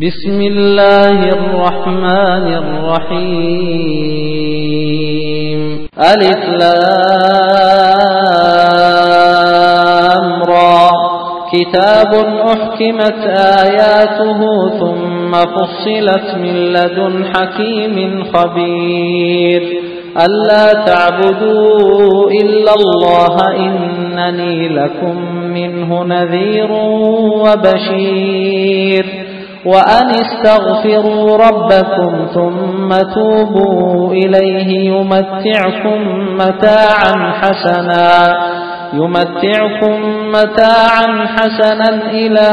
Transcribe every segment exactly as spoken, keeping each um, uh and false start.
بسم الله الرحمن الرحيم ألف لام را كتاب أحكمت آياته ثم فصلت من لدن حكيم خبير ألا تعبدوا إلا الله إنني لكم منه نذير وبشير وأن استغفروا ربكم ثم توبوا إليه يمتعكم متاعا حسنا يمتعكم متاعا حسنا إلى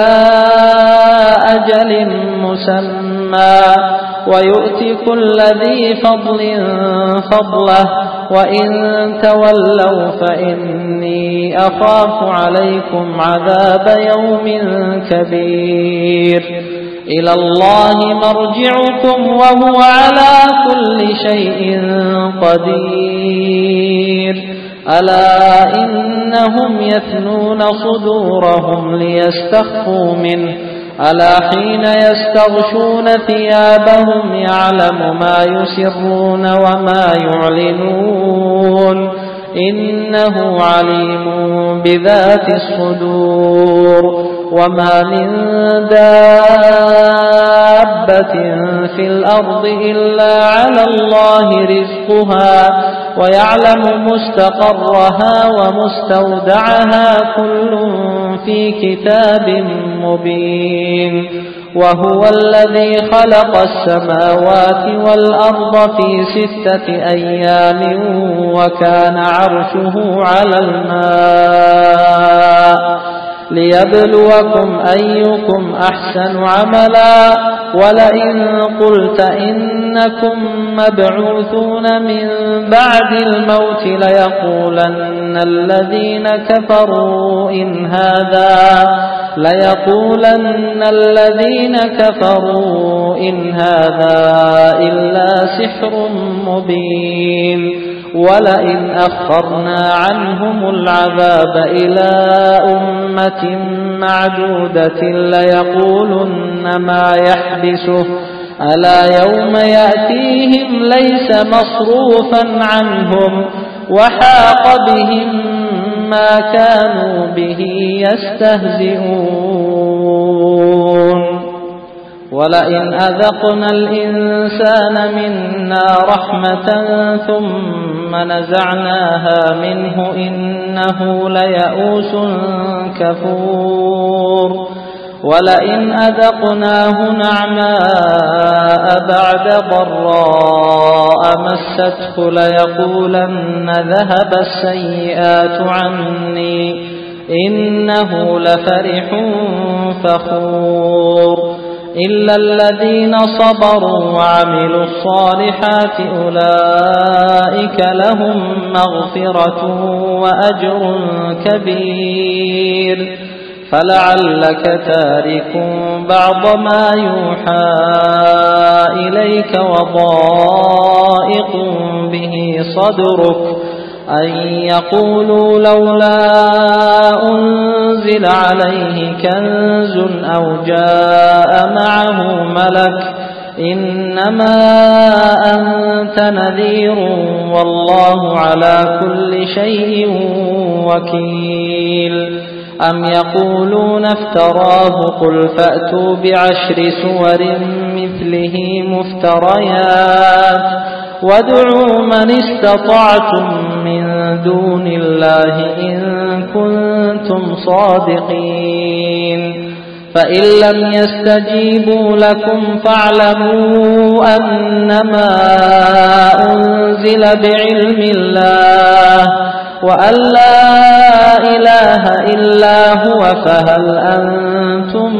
أجل مسمى ويؤتي كل ذي فضل فضله وإن تولوا فإني أخاف عليكم عذاب يوم كبير إلى الله مرجعكم وهو على كل شيء قدير ألا إنهم يثنون صدورهم ليستخفوا منه ألا حين يستغشون ثيابهم يعلم ما يسرون وما يعلنون إنه عليم بذات الصدور وما من دابة في الأرض إلا على الله رزقها ويعلم مستقرها ومستودعها كل في كتاب مبين وهو الذي خلق السماوات والأرض في ستة أيام وكان عرشه على الماء ليبلوكم أيكم أحسن عملا ولئن قلت إنكم مبعوثون من بعد الموت ليقولن الذين كفروا إن هذا ليقولن الذين كفروا إن هذا إلا سحر مبين ولئن أخرنا عنهم العذاب إلى أمة معدودة ليقولن ما يحبسه ألا يوم يأتيهم ليس مصروفا عنهم وحاق بهم ما كانوا به يستهزئون ولئن أذقنا الإنسان منا رحمة ثم نزعناها منه إنه ليئوس كفور ولئن أذقناه نعماء بعد ضراء مسته ليقولن ذهب السيئات عني إنه لفرح فخور إلا الذين صبروا وعملوا الصالحات أولئك لهم مغفرة وأجر كبير فلعلك تارك بعض ما يوحى إليك وضائق به صدرك أن يقولوا لولا أنزل عليه كنز أو جاء معه ملك إنما أنت نذير والله على كل شيء وكيل أم يقولون افتراه قل فأتوا بعشر سور مثله مفتريات وادعوا من استطعتم من دون الله إن كنتم صادقين فإن لم يستجيبوا لكم فاعلموا أنما أنزل بعلم الله وأن لا إله إلا هو فهل أنتم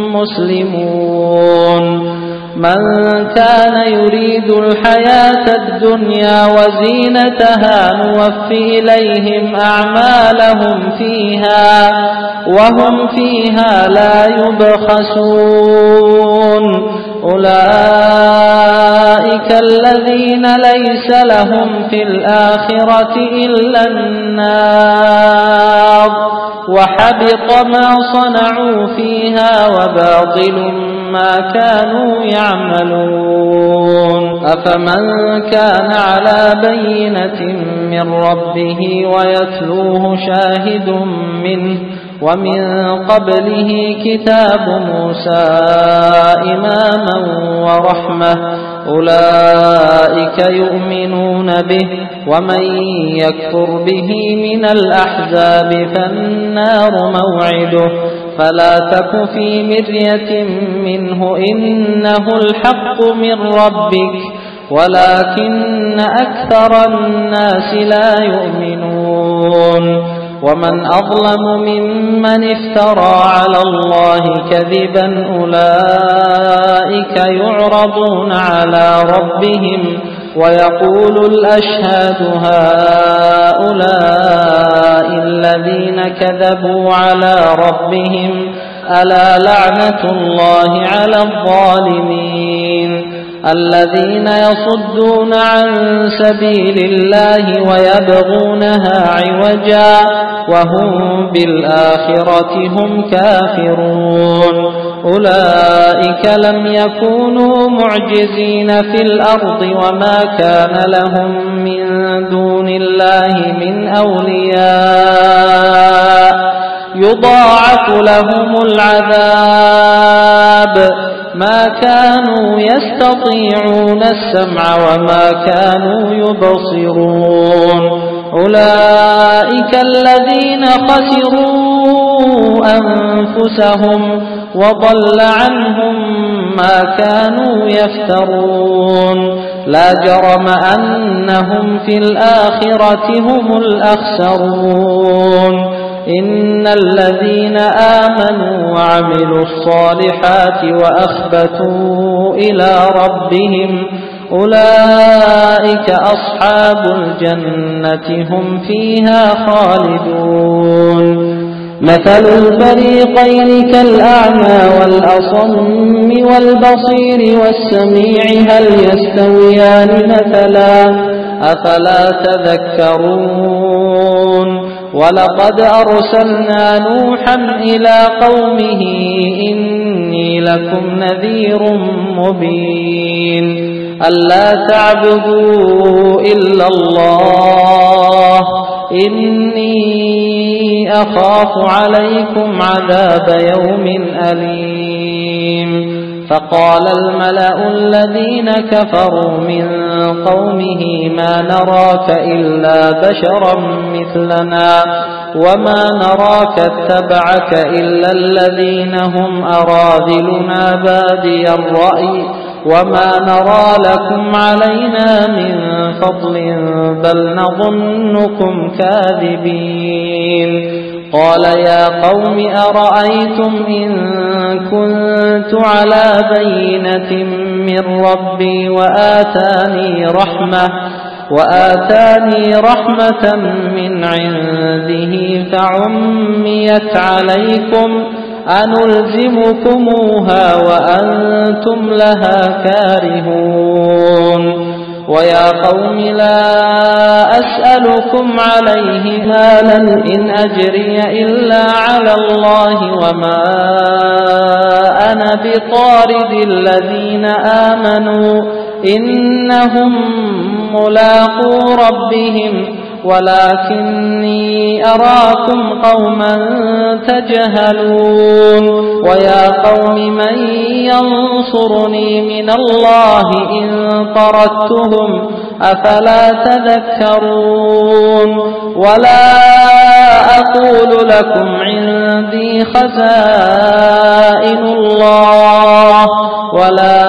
مسلمون من كان يريد الحياة الدنيا وزينتها نوفي إليهم أعمالهم فيها وهم فيها لا يبخسون أولئك الذين ليس لهم في الآخرة إلا النار وحبط ما صنعوا فيها وباطل ما كانوا يعملون أفمن كان على بينة من ربه ويتلوه شاهد منه ومن قبله كتاب موسى إماما ورحمة أولئك يؤمنون به ومن يكفر به من الأحزاب فالنار موعده فلا تك في مرية منه إنه الحق من ربك ولكن أكثر الناس لا يؤمنون ومن أظلم ممن افترى على الله كذبا أولئك يعرضون على ربهم ويقول الأشهاد هؤلاء الذين كذبوا على ربهم ألا لعنة الله على الظالمين الذين يصدون عن سبيل الله ويبغونها عوجا وهم بالآخرة هم كافرون أولئك لم يكونوا معجزين في الأرض وما كان لهم من دون الله من أولياء يضاعف لهم العذاب ما كانوا يستطيعون السمع وما كانوا يبصرون أولئك الذين خسروا أنفسهم وضل عنهم ما كانوا يفترون لا جرم أنهم في الآخرة هم الأخسرون إن الذين آمنوا وعملوا الصالحات وأخبتوا إلى ربهم أولئك أصحاب الجنة هم فيها خالدون مثل الفريقين كالأعمى والأصم والبصير والسميع هل يستويان مثلا أفلا تذكرون ولقد أرسلنا نوحا إلى قومه إني لكم نذير مبين ألا تعبدوا إلا الله إني أخاف عليكم عذاب يوم أليم فقال الملأ الذين كفروا من قومه ما نراك إلا بشرا مثلنا وما نراك اتبعك إلا الذين هم أراذلنا بادي الرأي وما نرى لكم علينا من فضل بل نظنكم كاذبين قال يا قوم أرأيتم إن كنت على بينة من ربي وآتاني رحمة وآتاني رحمة من عنده فعميت عليكم أنلزمكموها وأنتم لها كارهون ويا قوم لا أسألكم عليه مالا إن أجري إلا على الله وما أنا بطارد الذين آمنوا إنهم ملاقو ربهم ولكني أراكم قوما تجهلون ويا قوم من ينصرني من الله إن طردتهم أفلا تذكرون ولا أقول لكم عندي خزائن الله ولا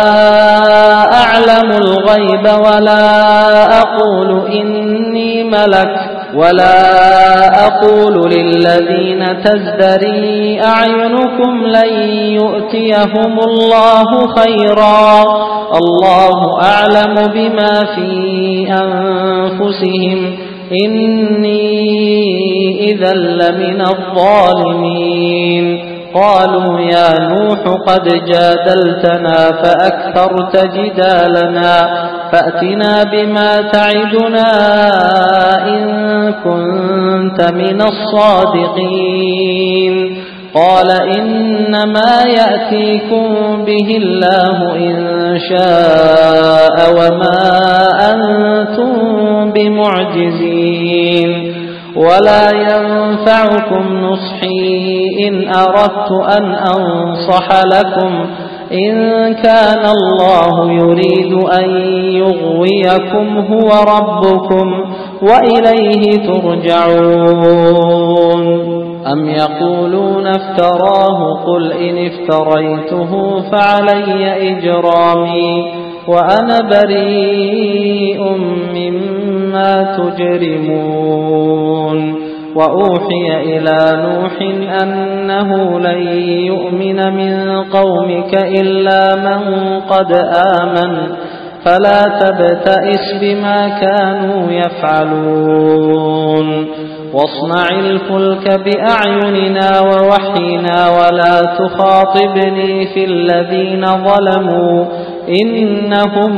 أعلم الغيب ولا أقول إني ملك ولا أقول للذين تزدري أعينكم لن يؤتيهم الله خيرا الله أعلم بما في أنفسهم إني إذا لمن الظالمين قالوا يا نوح قد جادلتنا فأكثرت جدالنا فأتنا بما تعدنا إن كنت من الصادقين قال إنما يأتيكم به الله إن شاء وما أنتم بمعجزين ولا ينفعكم نصحي إن أردت أن أنصح لكم إن كان الله يريد أن يغويكم هو ربكم وإليه ترجعون أم يقولون افتراه قل إن افتريته فعلي إجرامي وأنا بريء مما تجرمون وأوحي إلى نوح أنه لن يؤمن من قومك إلا من قد آمن فلا تبتئس بما كانوا يفعلون واصنع الفلك بأعيننا ووحينا ولا تخاطبني في الذين ظلموا إنهم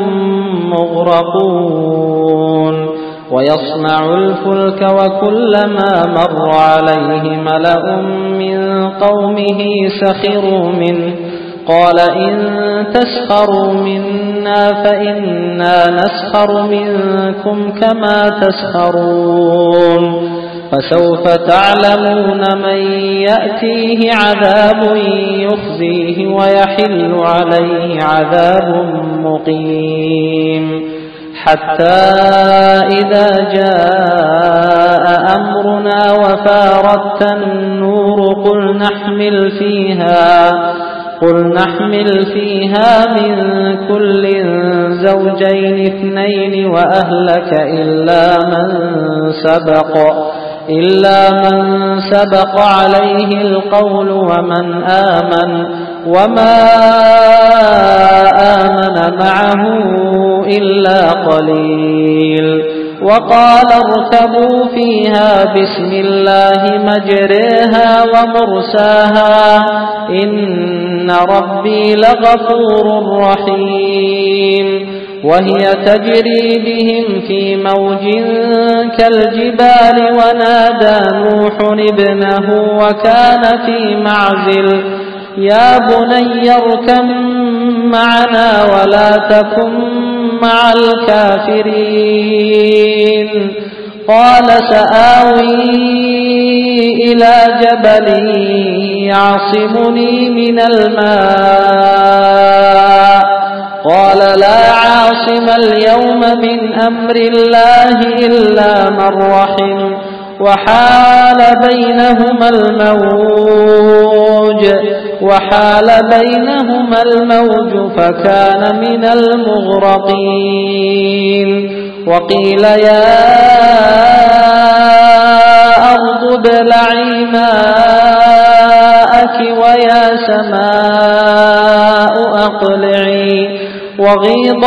مغرقون ويصنع الفلك وكلما مر عليه ملأ من قومه سخروا منه قال إن تسخروا منا فإنا نسخر منكم كما تسخرون فسوف تعلمون من يأتيه عذاب يخزيه ويحل عليه عذاب مقيم حتى إذا جاء أمرنا وفارت النور قل نحمل فيها قل نحمل فيها من كل زوجين اثنين وأهلك إلا من سبق إلا من سبق عليه القول ومن آمن وما آمن معه إلا قليل وقال اركبوا فيها بسم الله مجريها ومرساها إن ربي لغفور رحيم وهي تجري بهم في موج كالجبال ونادى نوح ابنه وكان في معزل يا بني اركب معنا ولا تكن مع الكافرين قال سآوي إلى جبل يعصمني من الماء قال لا عاصم اليوم من أمر الله إلا من رحم وحال بينهما الموج وحال بينهما الموج فكان من المغرقين وقيل يا أرض ابلعي ماءك ويا سماء أقلعي وغيض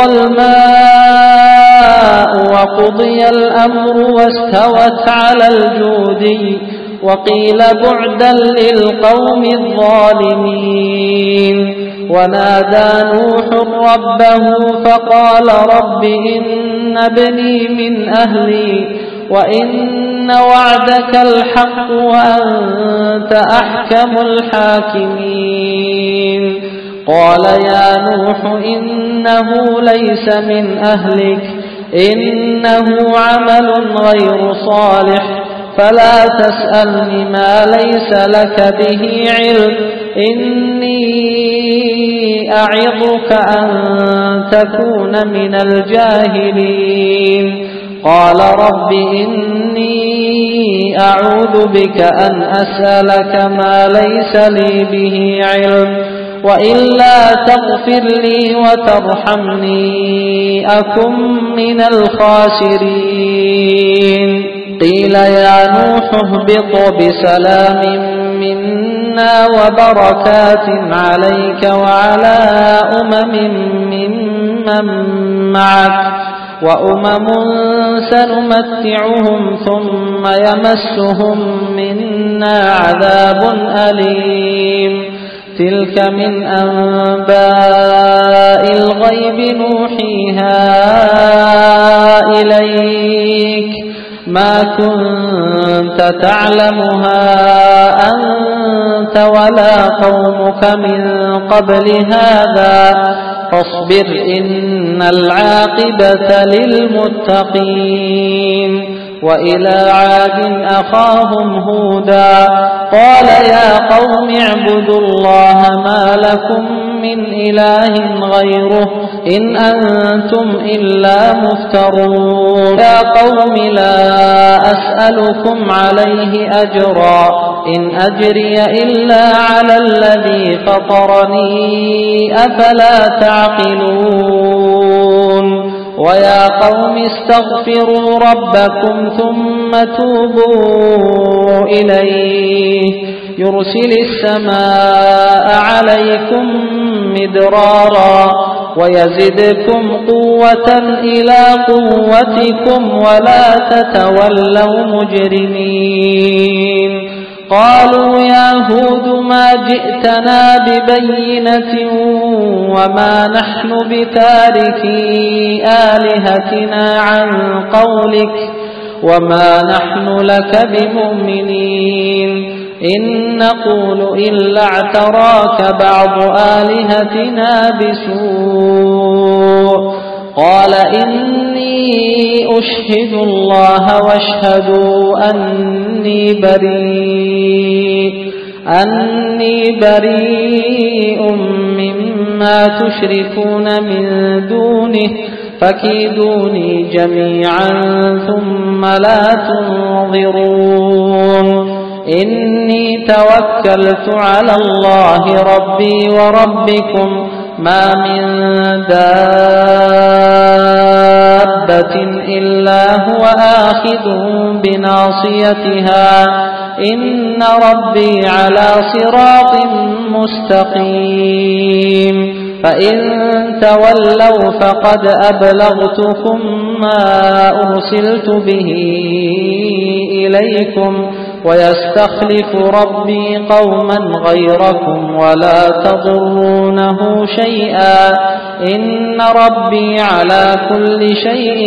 الماء وقضي الأمر واستوت على الجودي وقيل بعدا للقوم الظالمين ونادى نوح ربه فقال رب إن ابني من أهلي وإن وعدك الحق وأنت أحكم الحاكمين قال يا نوح إنه ليس من أهلك إنه عمل غير صالح فلا تسألني ما ليس لك به علم إني أعظك أن تكون من الجاهلين قال رب إني أعوذ بك أن أسألك ما ليس لي به علم وإلا تغفر لي وترحمني أكن من الخاسرين قيل يا نوح اهبط بسلام منا وبركات عليك وعلى أمم ممن معك وأمم سنمتعهم ثم يمسهم منا عذاب أليم تلك من أنباء الغيب نوحيها إليك ما كنت كنت تعلمها أنت ولا قومك من قبل هذا فاصبر إن العاقبة للمتقين. وإلى عاد أخاهم هودا قال يا قوم اعبدوا الله ما لكم من إله غيره إن أنتم إلا مفترون. يا قوم لا أسألكم عليه أجرا إن أجري إلا على الذي فطرني أفلا تعقلون. ويا قوم استغفروا ربكم ثم توبوا إليه يرسل السماء عليكم مدرارا ويزدكم قوة إلى قوتكم ولا تتولوا مجرمين. قالوا يا هود ما جئتنا ببينة وما نحن بتاركي آلهتنا عن قولك وما نحن لك بمؤمنين إن نقول إلا اعتراك بعض آلهتنا بسوء. قال إني أشهد الله واشهدوا أني بريء أني بريء مما تشركون من دونه فكيدوني جميعا ثم لا تنظرون. إني توكلت على الله ربي وربكم ما من دابة إلا هو آخذ بناصيتها إن ربي على صراط مستقيم. فإن تولوا فقد أبلغتكم ما أرسلت به إليكم ويستخلف ربي قوما غيركم ولا تضرونه شيئا إن ربي على كل شيء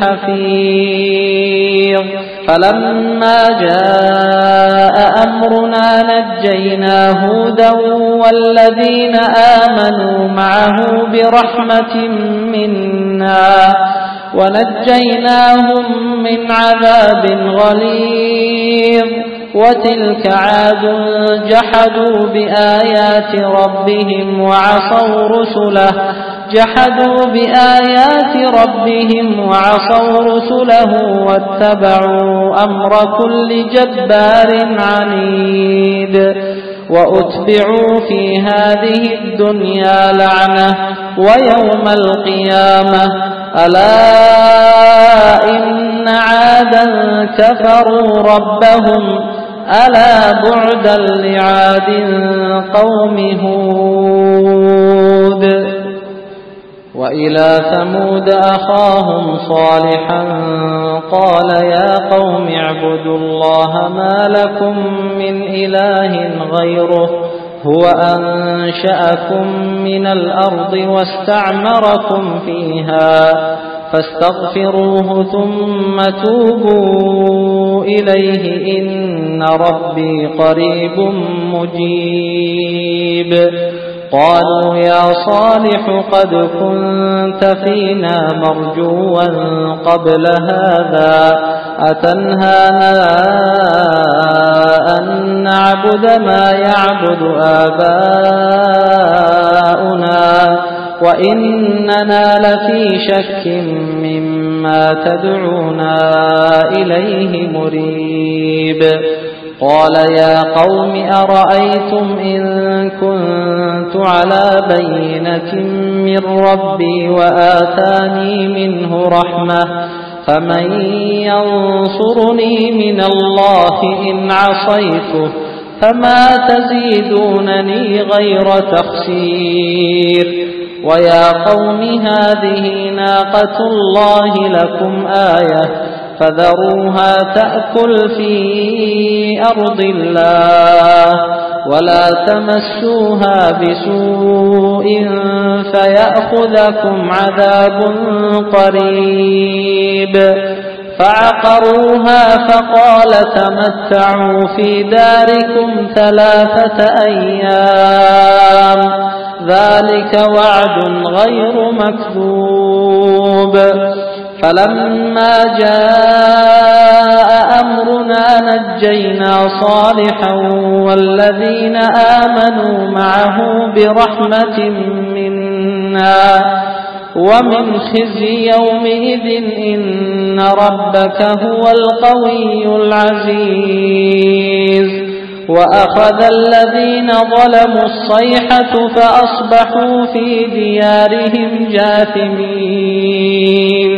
حفيظ. فلما جاء أمرنا نجينا هودا والذين آمنوا معه برحمة منا ونجيناهم من عذاب غليظ. وتلك عاد جحدوا بآيات ربهم وعصوا رسله جحدوا بآيات ربهم وعصوا رسله واتبعوا أمر كل جبار عنيد. وأتبعوا في هذه الدنيا لعنة ويوم القيامة ألا إن عادا كفروا ربهم ألا بعدا لعاد قوم هود. وإلى ثمود أخاهم صالحا قال يا قوم اعبدوا الله ما لكم من إله غيره هو أنشأكم من الأرض واستعمركم فيها فاستغفروه ثم توبوا إليه إن ربي قريب مجيب. قالوا يا صالح قد كنت فينا مرجوا قبل هذا أتنهانا أن نعبد ما يعبد آباؤنا وإننا لفي شك مما تدعونا إليه مريب. قال يا قوم أرأيتم إن كنت على بينة من ربي وآتاني منه رحمة فمن ينصرني من الله إن عصيته فما تزيدونني غير تخسير. ويا قوم هذه ناقة الله لكم آية فذروها تأكل في أرض الله ولا تمسوها بسوء فيأخذكم عذاب قريب. فعقروها فقال تمتعوا في داركم ثلاثة أيام ذلك وعد غير مكذوب. فلما جاء أمرنا نجينا صالحا والذين آمنوا معه برحمة منا ومن خزي يومئذ إن ربك هو القوي العزيز. وأخذ الذين ظلموا الصيحة فأصبحوا في ديارهم جاثمين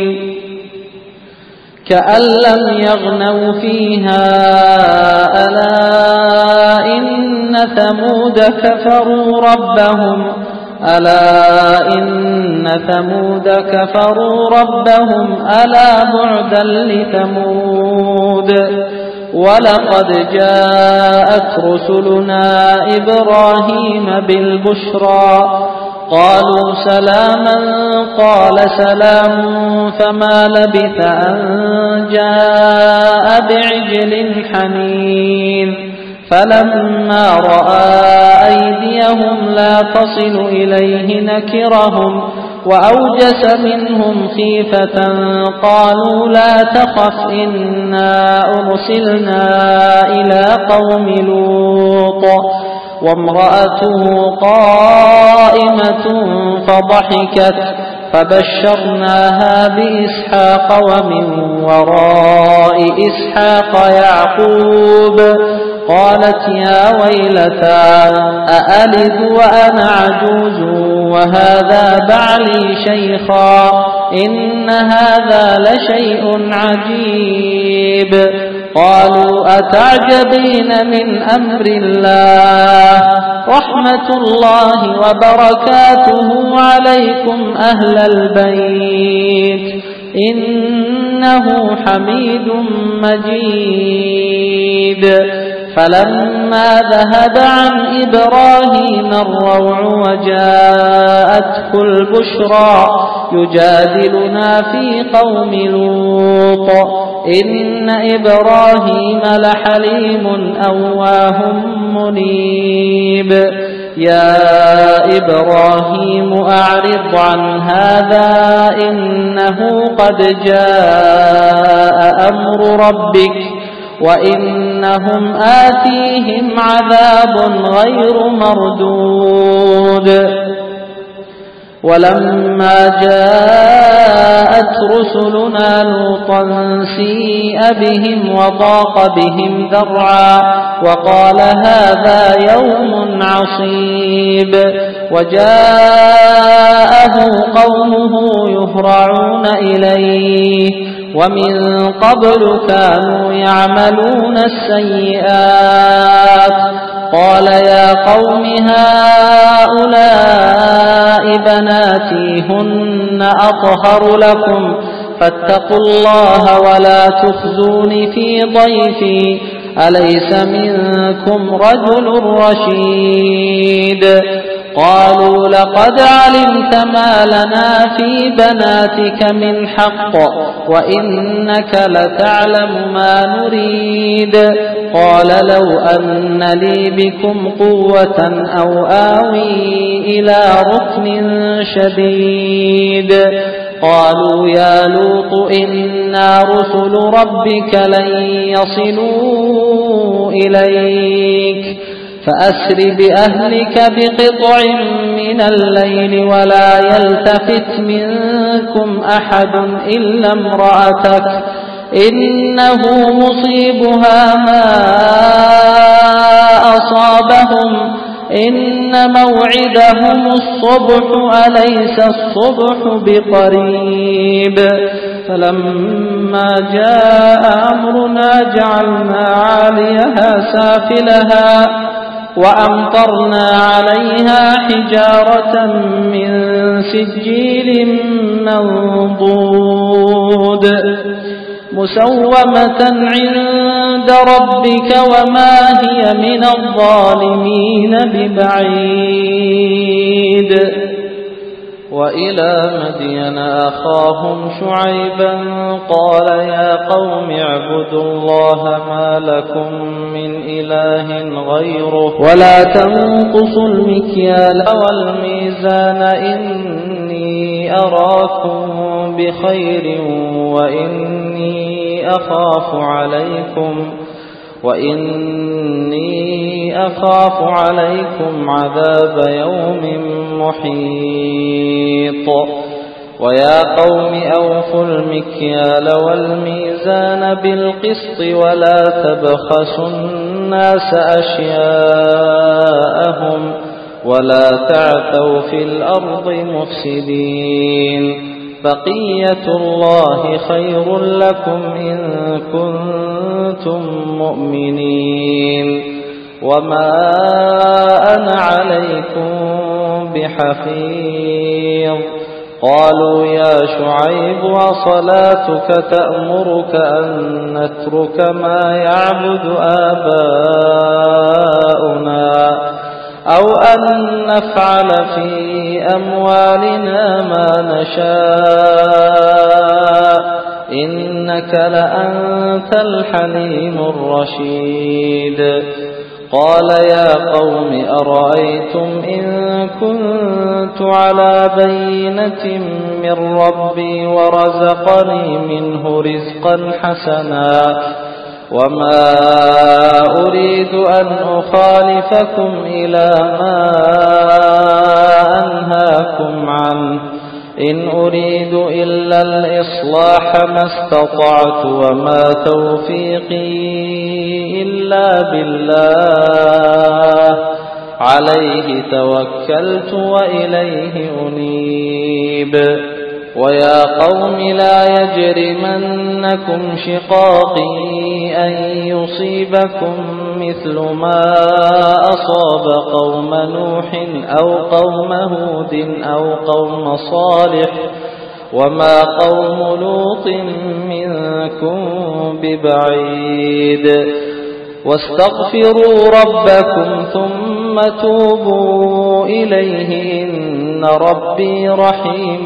كأن لم يغنوا فيها ألا إن ثمود كفروا ربهم ألا إن ثمود كفروا ربهم ألا بعدا لثمود. ولقد جاءت رسلنا إبراهيم بالبشرى قالوا سلاما قال سلام فما لبث أن جاء بعجل حنين. فلما رأى أيديهم لا تصل إليه نكرهم وأوجس منهم خيفة قالوا لا تخف إنا أرسلنا إلى قوم لوط وامرأته قائمة فضحكت فبشرناها بإسحاق ومن وراء إسحاق يعقوب قالت يا ويلتى أألد وأنا عجوز وهذا بعلي شيخا إن هذا لشيء عجيب. قالوا أتعجبين من أمر الله رحمة الله وبركاته عليكم أهل البيت إنه حميد مجيد. فلما ذهب عن إبراهيم الروع وجاءته البشرى يجادلنا في قوم لوط إن إبراهيم لحليم أواه منيب. يا إبراهيم أعرض عن هذا إنه قد جاء أمر ربك وإنهم آتيهم عذاب غير مردود. ولما جاءت رسلنا لوطا سيء بهم وضاق بهم ذرعا وقال هذا يوم عصيب. وجاءه قومه يهرعون إليه ومن قبل كانوا يعملون السيئات قال يا قوم هؤلاء بناتي هن أطهر لكم فاتقوا الله ولا تخزون في ضيفي أليس منكم رجل رشيد. قالوا لقد علمت ما لنا في بناتك من حق وإنك لتعلم ما نريد. قال لو أن لي بكم قوة أو آوي إلى ركن شديد. قالوا يا لوط إنا رسل ربك لن يصلوا إليك فأسر بأهلك بقطع من الليل ولا يلتفت منكم أحد إلا امرأتك إنه مصيبها ما أصابهم إن موعدهم الصبح أليس الصبح بقريب. فلما جاء أمرنا جعلنا عاليها سافلها وأمطرنا عليها حجارة من سجيل منضود مسومة عند ربك وما هي من الظالمين ببعيد. وإلى مدين أخاهم شعيبا قال يا قوم اعبدوا الله ما لكم من إله غيره ولا تنقصوا المكيال والميزان إني أراكم بخير وإني أخاف عليكم وإني أخاف عليكم عذاب يوم محيط ويا قوم أوفوا المكيال والميزان بالقسط ولا تبخسوا الناس أشياءهم ولا تعثوا في الأرض مفسدين بقية الله خير لكم إن كنتم مؤمنين وما أنا عليكم بحفيظ قالوا يا شعيب وصلاتك تأمرك أن نترك ما يعبد آباؤنا أو أن نفعل في أموالنا ما نشاء إنك لأنت الحليم الرشيد قال يا قوم أرأيتم إن كنت على بينة من ربي ورزقني منه رزقا حسنا وما أريد أن أخالفكم إلى ما أنهاكم عنه إن أريد إلا الإصلاح ما استطعت وما توفيقي إلا بالله عليه توكلت وإليه أنيب ويا قوم لا يجرمنكم شقاقي أن يصيبكم مثل ما أصاب قوم نوح أو قوم هود أو قوم صالح وما قوم لوط منكم ببعيد واستغفروا ربكم ثم توبوا إليه إن ربي رحيم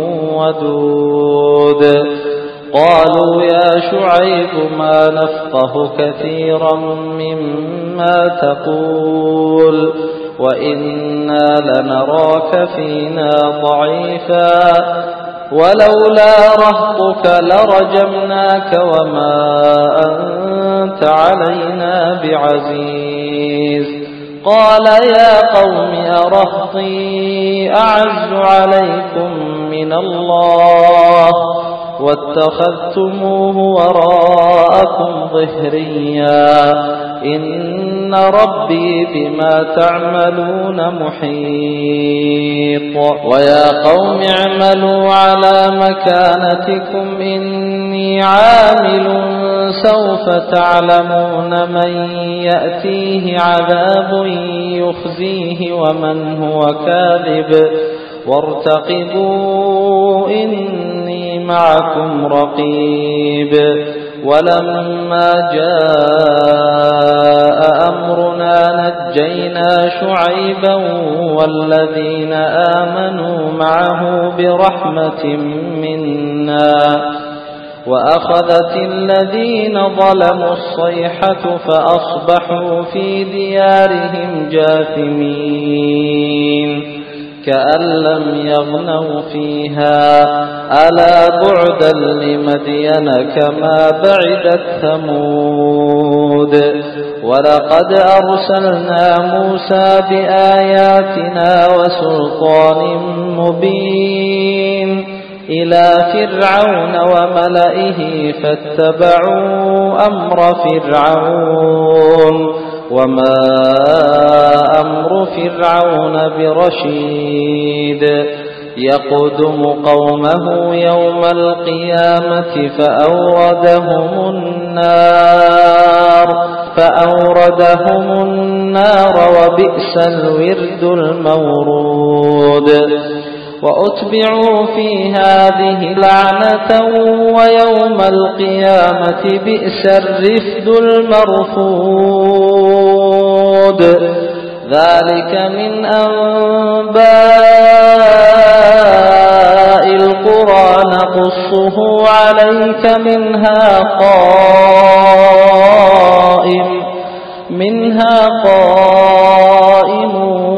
ودود قالوا يا شعيب ما نفقه كثيرا مما تقول وإنا لنراك فينا ضعيفا ولولا رهطك لرجمناك وما أنت علينا بعزيز قال يا قوم أرهطي أعز عليكم من الله واتخذتموه وراءكم ظهريا إن ربي بما تعملون محيط ويا قوم اعملوا على مكانتكم إني عامل سوف تعلمون من يأتيه عذاب يخزيه ومن هو كاذب وارتقبوا إني معكم رقيب ولما جاء أمرنا نجينا شعيبا والذين آمنوا معه برحمة منا وأخذت الذين ظلموا الصيحة فأصبحوا في ديارهم جاثمين كأن لم يغنوا فيها ألا بعدا لمدين كما بعدت ثمود ولقد أرسلنا موسى بآياتنا وسلطان مبين إلى فرعون وملئه فاتبعوا أمر فرعون وما أمر فرعون برشيد يقدم قومه يوم القيامة فأوردهم النار فأوردهم النار وبئس الورد المورود وأتبعوا في هذه لعنة ويوم القيامة بئس الرفد المرفود ذلك من أنباء ذلك منها قائم منها قائم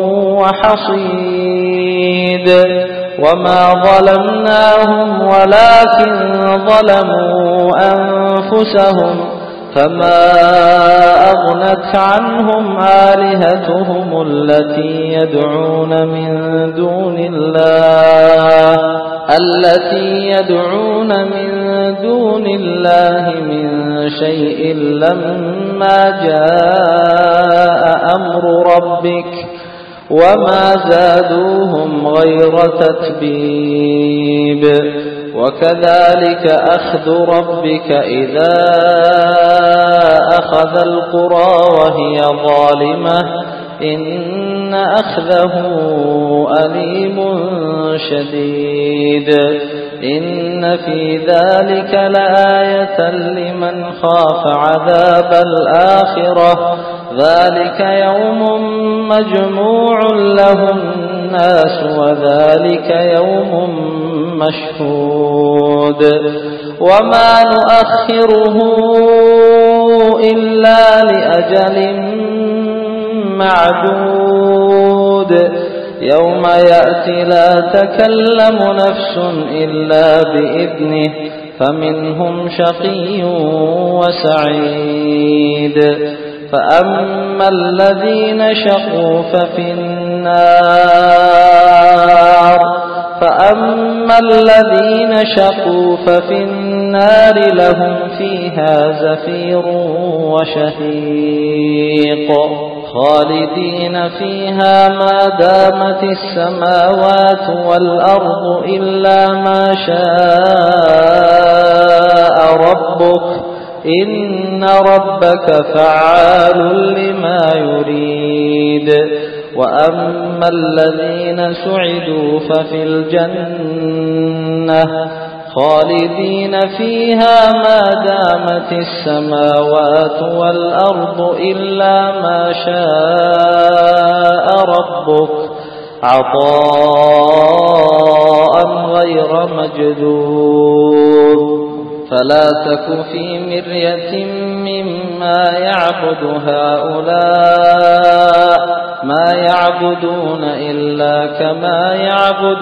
وحصيد وما ظلمناهم ولكن ظلموا أنفسهم فما أغنت عنهم آلهتهم التي يدعون من دون الله التي يدعون من دون الله من شيء لما جاء أمر ربك وما زادوهم غير تتبيب وكذلك أخذ ربك إذا أخذ القرى وهي ظالمة إن أخذه أليم شديد إن في ذلك لآية لمن خاف عذاب الآخرة ذلك يوم مجموع له الناس وذلك يوم مشهود وما نؤخره إلا لأجل معدود يوم يأتي لا تكلم نفس إلا بإذنه فمنهم شقي وسعيد فأما الذين شقوا ففي النار فأما الذين شقوا ففي النار لهم فيها زفير وشهيق خالدين فيها ما دامت السماوات والأرض إلا ما شاء ربك إن ربك فعال لما يريد وأما الذين سعدوا ففي الجنة خالدين فيها ما دامت السماوات والأرض إلا ما شاء ربك عطاء غير مجدود فلا تك في مرية مما يعبد هؤلاء ما يعبدون إلا كما يعبد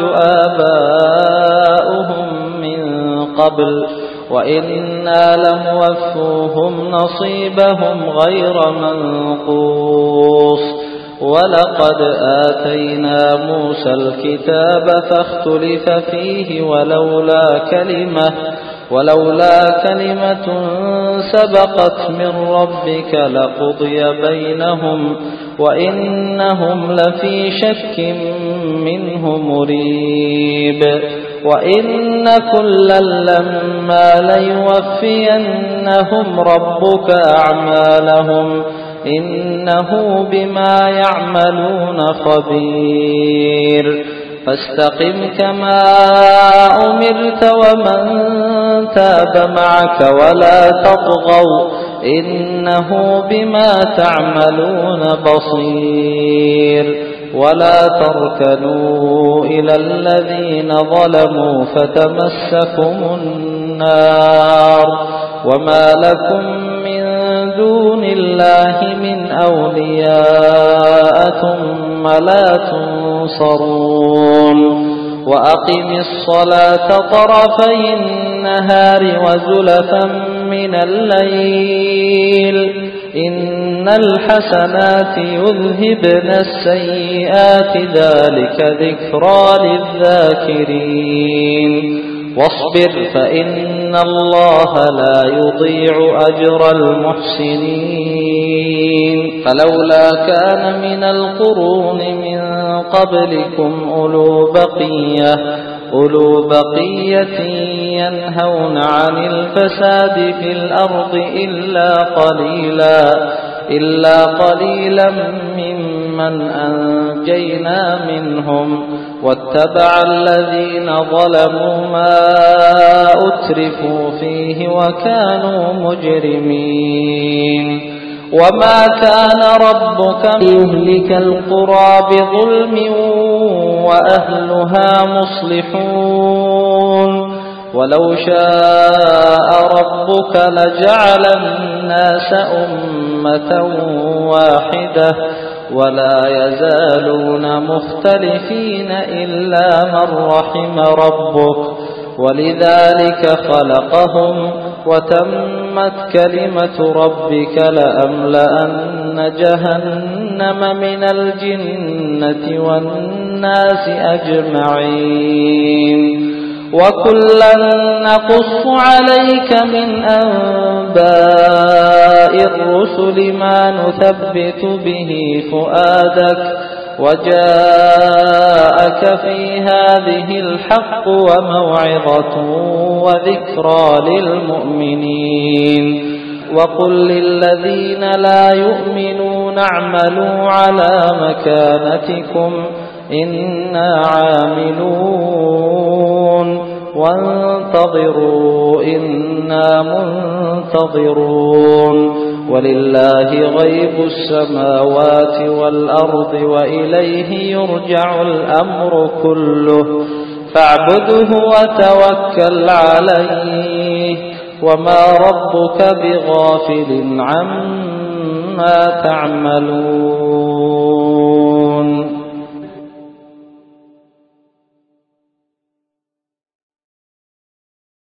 آباؤهم من قبل وإنا لموفوهم نصيبهم غير منقوص ولقد آتينا موسى الكتاب فاختلف فيه ولولا كلمة ولولا كلمة سبقت من ربك لقضي بينهم وإنهم لفي شك منه مريب وإن كلا لما ليوفينهم ربك أعمالهم إنه بما يعملون خبير فاستقم كما أمرت ومن تاب معك ولا تطغوا إنه بما تعملون بصير ولا تركنوا إلى الذين ظلموا فتمسكم النار وما لكم من دون الله من أولياء ثم لا تنصرون وأقم الصلاة طرفي النهار وزلفا من الليل إن الحسنات يذهبن السيئات ذلك ذكرى للذاكرين واصبر فإن الله لا يضيع أجر المحسنين فلولا كان من القرون من قبلكم أولو بقية أولو بقية ينهون عن الفساد في الأرض إلا قليلا إلا قليلا ممن أنجينا منهم واتبع الذين ظلموا ما أترفوا فيه وكانوا مجرمين وما كان ربك ليهلك القرى بظلم وأهلها مصلحون ولو شاء ربك لجعل الناس أمة واحدة ولا يزالون مختلفين إلا من رحم ربك ولذلك خلقهم وتمت كلمة ربك لأملأن جهنم من الجنة والناس أجمعين وكلا نقص عليك من أنباء الرسل ما نثبت به فؤادك وجاءك في هذه الحق وموعظة وذكرى للمؤمنين وقل للذين لا يؤمنون اعملوا على مكانتكم إنا عاملون وانتظروا إنا منتظرون ولله غيب السماوات والأرض وإليه يرجع الأمر كله فاعبده وتوكل عليه وما ربك بغافل عما تعملون